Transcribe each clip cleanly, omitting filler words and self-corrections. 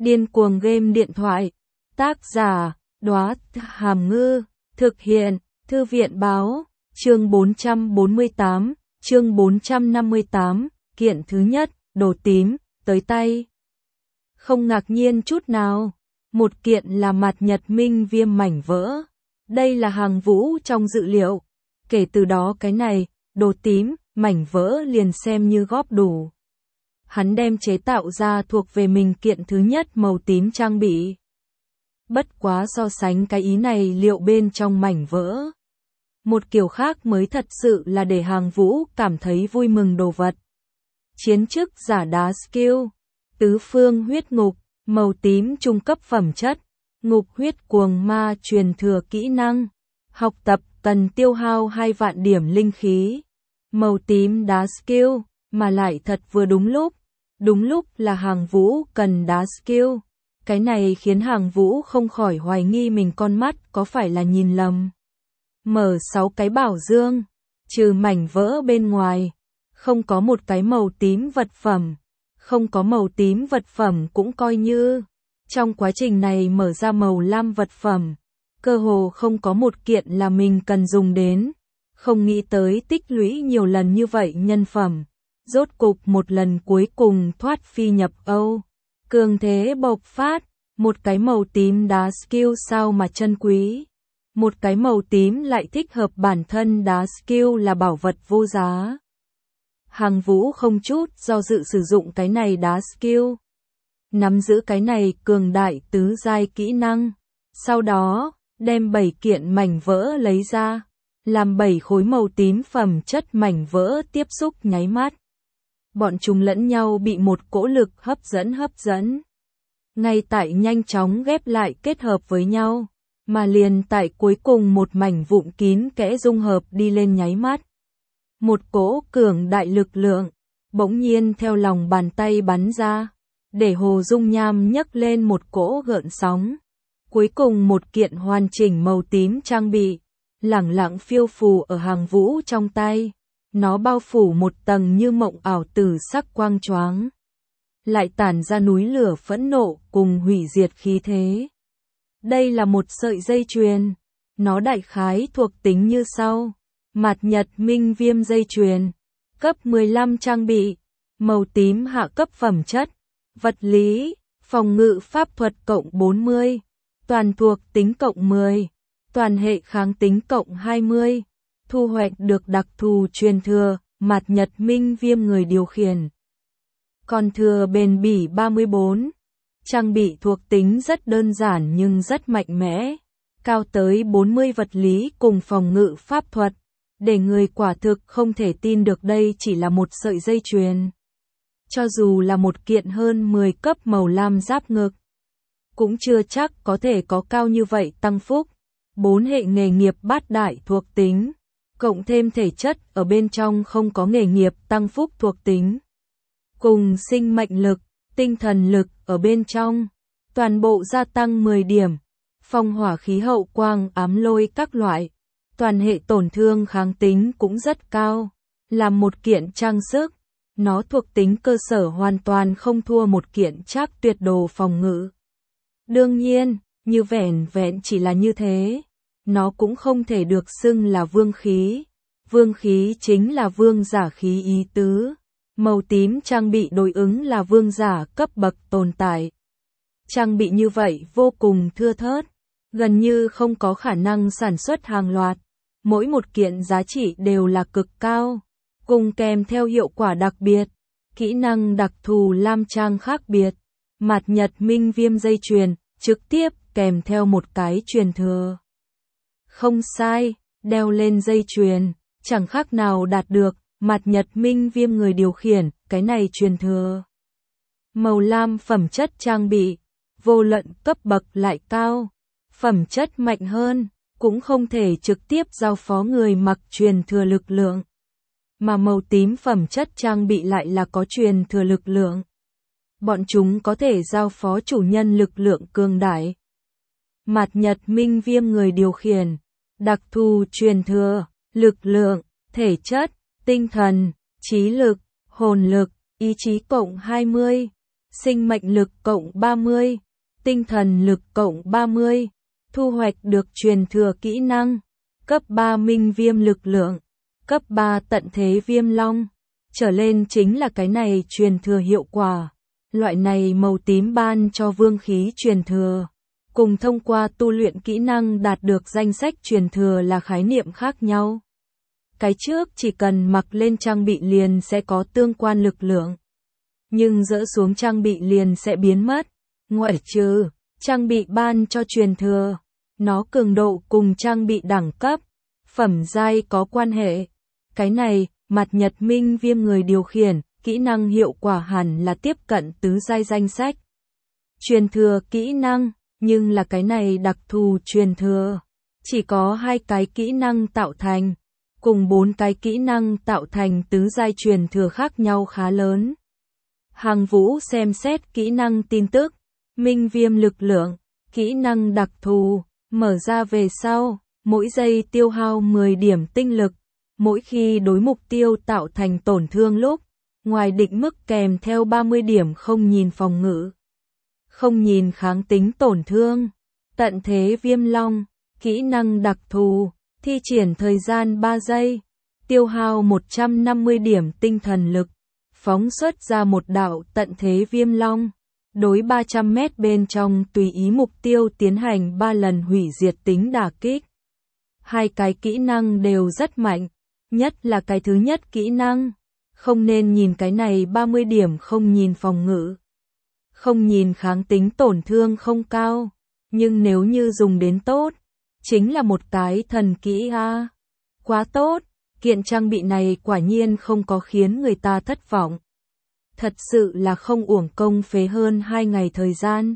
Điên cuồng game điện thoại. Tác giả, Đóa Hàm Ngư. Thực hiện, Thư viện báo. Chương 448, chương 458, kiện thứ nhất, đồ tím, tới tay. Không ngạc nhiên chút nào. Một kiện là mặt nhật minh viêm mảnh vỡ. Đây là hàng vũ trong dự liệu. Kể từ đó cái này, đồ tím, mảnh vỡ liền xem như góp đủ. Hắn đem chế tạo ra thuộc về mình kiện thứ nhất màu tím trang bị. Bất quá so sánh cái ý này liệu bên trong mảnh vỡ. Một kiểu khác mới thật sự là để hàng vũ cảm thấy vui mừng đồ vật. Chiến chức giả đá skill. Tứ phương huyết ngục, màu tím trung cấp phẩm chất. Ngục huyết cuồng ma truyền thừa kỹ năng. Học tập cần tiêu hao 2 vạn điểm linh khí. Màu tím đá skill, mà lại thật vừa đúng lúc. Đúng lúc là hàng vũ cần đá skill. Cái này khiến hàng vũ không khỏi hoài nghi mình con mắt có phải là nhìn lầm. Mở 6 cái bảo dương, trừ mảnh vỡ bên ngoài, không có một cái màu tím vật phẩm. Không có màu tím vật phẩm cũng coi như. Trong quá trình này mở ra màu lam vật phẩm, cơ hồ không có một kiện là mình cần dùng đến. Không nghĩ tới tích lũy nhiều lần như vậy nhân phẩm. Rốt cục một lần cuối cùng thoát phi nhập Âu. Cường thế bộc phát, một cái màu tím đá skill sao mà chân quý. Một cái màu tím lại thích hợp bản thân đá skill là bảo vật vô giá. Hàng vũ không chút do dự sử dụng cái này đá skill. Nắm giữ cái này cường đại tứ giai kỹ năng. Sau đó, đem 7 kiện mảnh vỡ lấy ra. Làm 7 khối màu tím phẩm chất mảnh vỡ tiếp xúc nháy mắt. Bọn chúng lẫn nhau bị một cỗ lực hấp dẫn. Ngay tại nhanh chóng ghép lại kết hợp với nhau. Mà liền tại cuối cùng một mảnh vụn kín kẽ dung hợp đi lên nháy mắt. Một cỗ cường đại lực lượng, bỗng nhiên theo lòng bàn tay bắn ra, để hồ dung nham nhấc lên một cỗ gợn sóng. Cuối cùng một kiện hoàn chỉnh màu tím trang bị, lẳng lặng phiêu phù ở hàng vũ trong tay. Nó bao phủ một tầng như mộng ảo tử sắc quang choáng. Lại tản ra núi lửa phẫn nộ cùng hủy diệt khí thế. Đây là một sợi dây chuyền. Nó đại khái thuộc tính như sau. Mạt nhật minh viêm dây chuyền. Cấp 15 trang bị. Màu tím hạ cấp phẩm chất. Vật lý, phòng ngự pháp thuật cộng 40. Toàn thuộc tính cộng 10. Toàn hệ kháng tính cộng 20. Thu hoạch được đặc thù truyền thừa, mạt nhật minh viêm người điều khiển. Còn thừa bền bỉ 34. Trang bị thuộc tính rất đơn giản nhưng rất mạnh mẽ. Cao tới 40 vật lý cùng phòng ngự pháp thuật. Để người quả thực không thể tin được đây chỉ là một sợi dây chuyền. Cho dù là một kiện hơn 10 cấp màu lam giáp ngực, cũng chưa chắc có thể có cao như vậy tăng phúc. 4 hệ nghề nghiệp bát đại thuộc tính. Cộng thêm thể chất ở bên trong không có nghề nghiệp tăng phúc thuộc tính. Cùng sinh mệnh lực, tinh thần lực ở bên trong. Toàn bộ gia tăng 10 điểm. Phong hỏa khí hậu quang ám lôi các loại. Toàn hệ tổn thương kháng tính cũng rất cao. Là một kiện trang sức. Nó thuộc tính cơ sở hoàn toàn không thua một kiện trác tuyệt đồ phòng ngự. Đương nhiên, như vẻn vẹn chỉ là như thế. Nó cũng không thể được xưng là vương khí. Vương khí chính là vương giả khí ý tứ. Màu tím trang bị đối ứng là vương giả cấp bậc tồn tại. Trang bị như vậy vô cùng thưa thớt, gần như không có khả năng sản xuất hàng loạt. Mỗi một kiện giá trị đều là cực cao, cùng kèm theo hiệu quả đặc biệt, kỹ năng đặc thù lam trang khác biệt. Mạt nhật minh viêm dây chuyền, trực tiếp kèm theo một cái truyền thừa. Không sai, đeo lên dây chuyền, chẳng khác nào đạt được. Mạt nhật minh viêm người điều khiển, cái này truyền thừa. Màu lam phẩm chất trang bị, vô luận cấp bậc lại cao, phẩm chất mạnh hơn, cũng không thể trực tiếp giao phó người mặc truyền thừa lực lượng. Mà màu tím phẩm chất trang bị lại là có truyền thừa lực lượng. Bọn chúng có thể giao phó chủ nhân lực lượng cường đại. Mạt nhật minh viêm người điều khiển, đặc thù truyền thừa, lực lượng, thể chất, tinh thần, trí lực, hồn lực, ý chí cộng 20. sinh mệnh lực cộng 30, tinh thần lực cộng 30, thu hoạch được truyền thừa kỹ năng, cấp 3 minh viêm lực lượng, cấp 3 tận thế viêm long, trở lên chính là cái này truyền thừa hiệu quả. Loại này màu tím ban cho vương khí truyền thừa, cùng thông qua tu luyện kỹ năng đạt được danh sách truyền thừa là khái niệm khác nhau. Cái trước chỉ cần mặc lên trang bị liền sẽ có tương quan lực lượng, nhưng dỡ xuống trang bị liền sẽ biến mất, ngoại trừ trang bị ban cho truyền thừa, nó cường độ cùng trang bị đẳng cấp, phẩm giai có quan hệ. Cái này, mặt nhật minh viêm người điều khiển, kỹ năng hiệu quả hẳn là tiếp cận tứ giai danh sách. Truyền thừa kỹ năng, nhưng là cái này đặc thù truyền thừa, chỉ có 2 cái kỹ năng tạo thành, cùng 4 cái kỹ năng tạo thành tứ giai truyền thừa khác nhau khá lớn. Hàng Vũ xem xét kỹ năng tin tức, minh viêm lực lượng, kỹ năng đặc thù, mở ra về sau, mỗi giây tiêu hao 10 điểm tinh lực, mỗi khi đối mục tiêu tạo thành tổn thương lúc, ngoài định mức kèm theo 30 điểm không nhìn phòng ngự, không nhìn kháng tính tổn thương. Tận thế viêm long, kỹ năng đặc thù, thi triển thời gian 3 giây, tiêu hao 150 điểm tinh thần lực, phóng xuất ra một đạo tận thế viêm long, đối 300 mét bên trong tùy ý mục tiêu tiến hành 3 lần hủy diệt tính đả kích. 2 cái kỹ năng đều rất mạnh, nhất là cái thứ nhất kỹ năng. Không nên nhìn cái này 30 điểm không nhìn phòng ngự, không nhìn kháng tính tổn thương không cao, nhưng nếu như dùng đến tốt, chính là một cái thần kỹ a. Quá tốt, kiện trang bị này quả nhiên không có khiến người ta thất vọng. Thật sự là không uổng công phế hơn 2 ngày thời gian.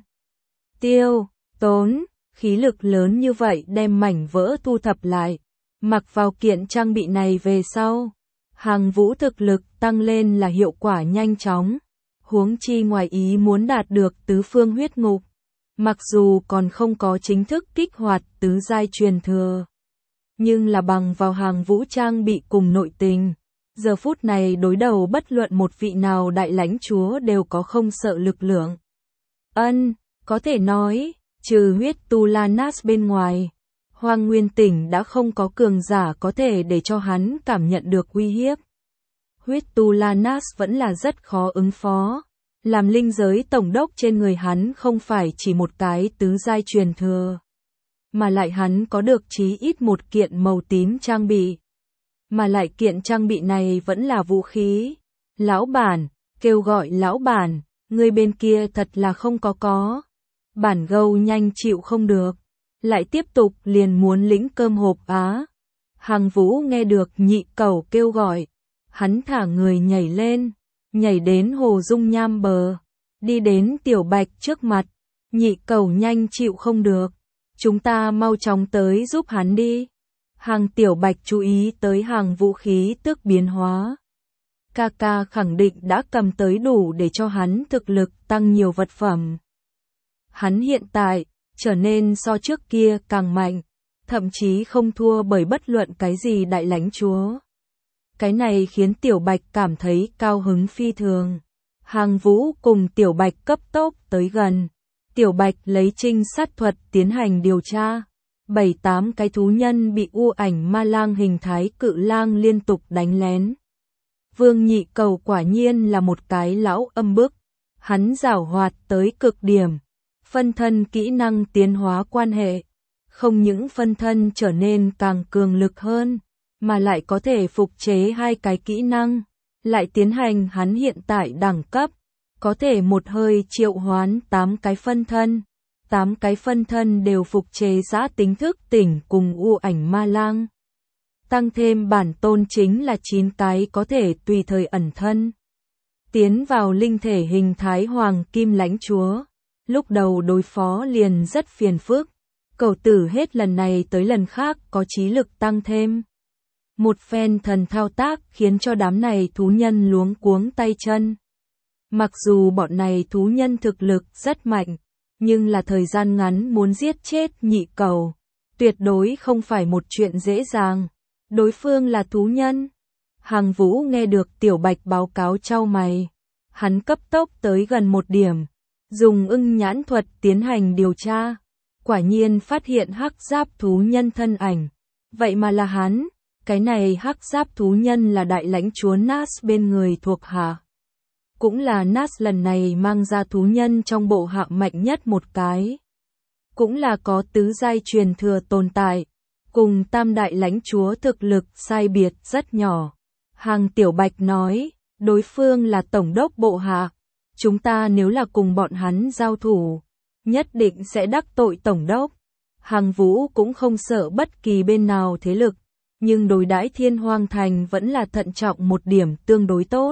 Tiêu, tốn, khí lực lớn như vậy đem mảnh vỡ thu thập lại, mặc vào kiện trang bị này về sau. Hàng Vũ thực lực tăng lên là hiệu quả nhanh chóng, huống chi ngoài ý muốn đạt được tứ phương huyết ngục, mặc dù còn không có chính thức kích hoạt tứ giai truyền thừa, nhưng là bằng vào Hàng Vũ trang bị cùng nội tình, giờ phút này đối đầu bất luận một vị nào đại lãnh chúa đều có không sợ lực lượng. Có thể nói, trừ huyết tu la nas bên ngoài, Hoang Nguyên tỉnh đã không có cường giả có thể để cho hắn cảm nhận được uy hiếp. Huyết tu la nas vẫn là rất khó ứng phó. Làm linh giới tổng đốc trên người hắn không phải chỉ một cái tứ giai truyền thừa, mà lại hắn có được chí ít một kiện màu tím trang bị. Mà lại kiện trang bị này vẫn là vũ khí. Lão bản, kêu gọi lão bản, người bên kia thật là không có. Bản gâu nhanh chịu không được. Lại tiếp tục liền muốn lĩnh cơm hộp á. Hàng Vũ nghe được nhị cẩu kêu gọi, hắn thả người nhảy lên, nhảy đến hồ dung nham bờ, đi đến Tiểu Bạch trước mặt. Nhị cẩu nhanh chịu không được, chúng ta mau chóng tới giúp hắn đi. Hàng Tiểu Bạch chú ý tới Hàng Vũ khí tức biến hóa. Ca khẳng định đã cầm tới đủ để cho hắn thực lực tăng nhiều vật phẩm. Hắn hiện tại trở nên so trước kia càng mạnh, thậm chí không thua bởi bất luận cái gì đại lãnh chúa. Cái này khiến Tiểu Bạch cảm thấy cao hứng phi thường. Hàng Vũ cùng Tiểu Bạch cấp tốc tới gần. Tiểu Bạch lấy trinh sát thuật tiến hành điều tra. 7-8 cái thú nhân bị u ảnh ma lang hình thái cự lang liên tục đánh lén. Vương Nhị Cầu quả nhiên là một cái lão âm bức. Hắn giảo hoạt tới cực điểm. Phân thân kỹ năng tiến hóa quan hệ. Không những phân thân trở nên càng cường lực hơn, mà lại có thể phục chế 2 cái kỹ năng. Lại tiến hành hắn hiện tại đẳng cấp. Có thể một hơi triệu hoán 8 cái phân thân. 8 cái phân thân đều phục chế giã tính thức tỉnh cùng u ảnh ma lang. Tăng thêm bản tôn chính là 9 cái có thể tùy thời ẩn thân. Tiến vào linh thể hình thái hoàng kim lãnh chúa. Lúc đầu đối phó liền rất phiền phức. Cẩu tử hết lần này tới lần khác có trí lực tăng thêm. Một phen thần thao tác khiến cho đám này thú nhân luống cuống tay chân. Mặc dù bọn này thú nhân thực lực rất mạnh, nhưng là thời gian ngắn muốn giết chết nhị cầu, tuyệt đối không phải một chuyện dễ dàng. Đối phương là thú nhân. Hàng Vũ nghe được Tiểu Bạch báo cáo chau mày. Hắn cấp tốc tới gần một điểm, dùng ưng nhãn thuật tiến hành điều tra. Quả nhiên phát hiện hắc giáp thú nhân thân ảnh. Vậy mà là hắn, cái này hắc giáp thú nhân là đại lãnh chúa Nas bên người thuộc hạ. Cũng là Nas lần này mang ra thú nhân trong bộ hạ mạnh nhất một cái. Cũng là có tứ giai truyền thừa tồn tại, cùng tam đại lãnh chúa thực lực sai biệt rất nhỏ. Hàng Tiểu Bạch nói, đối phương là tổng đốc bộ hạ, chúng ta nếu là cùng bọn hắn giao thủ, nhất định sẽ đắc tội tổng đốc. Hàng Vũ cũng không sợ bất kỳ bên nào thế lực, nhưng đối đãi Thiên Hoang Thành vẫn là thận trọng một điểm tương đối tốt.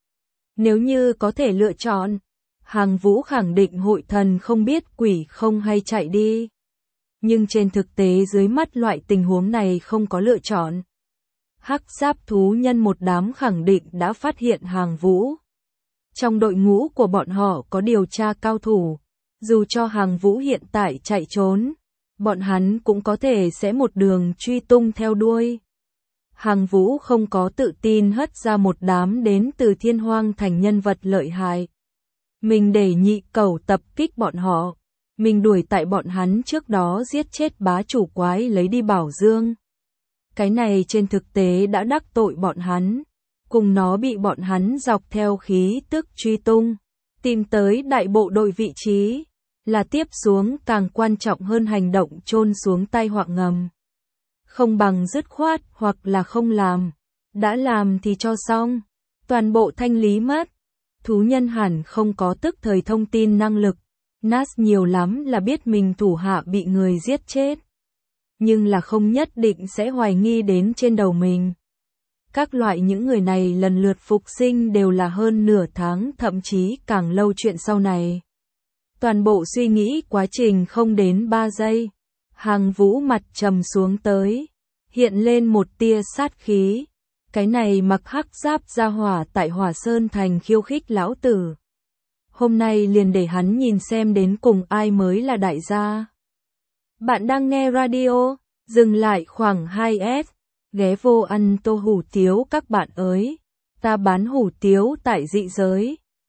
Nếu như có thể lựa chọn, Hàng Vũ khẳng định hội thần không biết quỷ không hay chạy đi. Nhưng trên thực tế dưới mắt loại tình huống này không có lựa chọn. Hắc giáp thú nhân một đám khẳng định đã phát hiện Hàng Vũ. Trong đội ngũ của bọn họ có điều tra cao thủ, dù cho Hàng Vũ hiện tại chạy trốn, bọn hắn cũng có thể sẽ một đường truy tung theo đuôi. Hàng Vũ không có tự tin hất ra một đám đến từ Thiên Hoang Thành nhân vật lợi hại. Mình để nhị cẩu tập kích bọn họ, mình đuổi tại bọn hắn trước đó giết chết bá chủ quái lấy đi bảo dương. Cái này trên thực tế đã đắc tội bọn hắn, cùng nó bị bọn hắn dọc theo khí tức truy tung, tìm tới đại bộ đội vị trí, là tiếp xuống càng quan trọng hơn hành động chôn xuống tai họa ngầm. Không bằng dứt khoát hoặc là không làm, đã làm thì cho xong, toàn bộ thanh lý mất. Thú nhân hẳn không có tức thời thông tin năng lực, Nas nhiều lắm là biết mình thủ hạ bị người giết chết. Nhưng là không nhất định sẽ hoài nghi đến trên đầu mình. Các loại những người này lần lượt phục sinh đều là hơn nửa tháng thậm chí càng lâu chuyện sau này. Toàn bộ suy nghĩ quá trình không đến 3 giây. Hàng Vũ mặt trầm xuống tới, hiện lên một tia sát khí. Cái này mặc hắc giáp ra hỏa tại Hỏa Sơn Thành khiêu khích lão tử. Hôm nay liền để hắn nhìn xem đến cùng ai mới là đại gia. Bạn đang nghe radio, dừng lại khoảng 2S, ghé vô ăn tô hủ tiếu các bạn ơi. Ta bán hủ tiếu tại dị giới.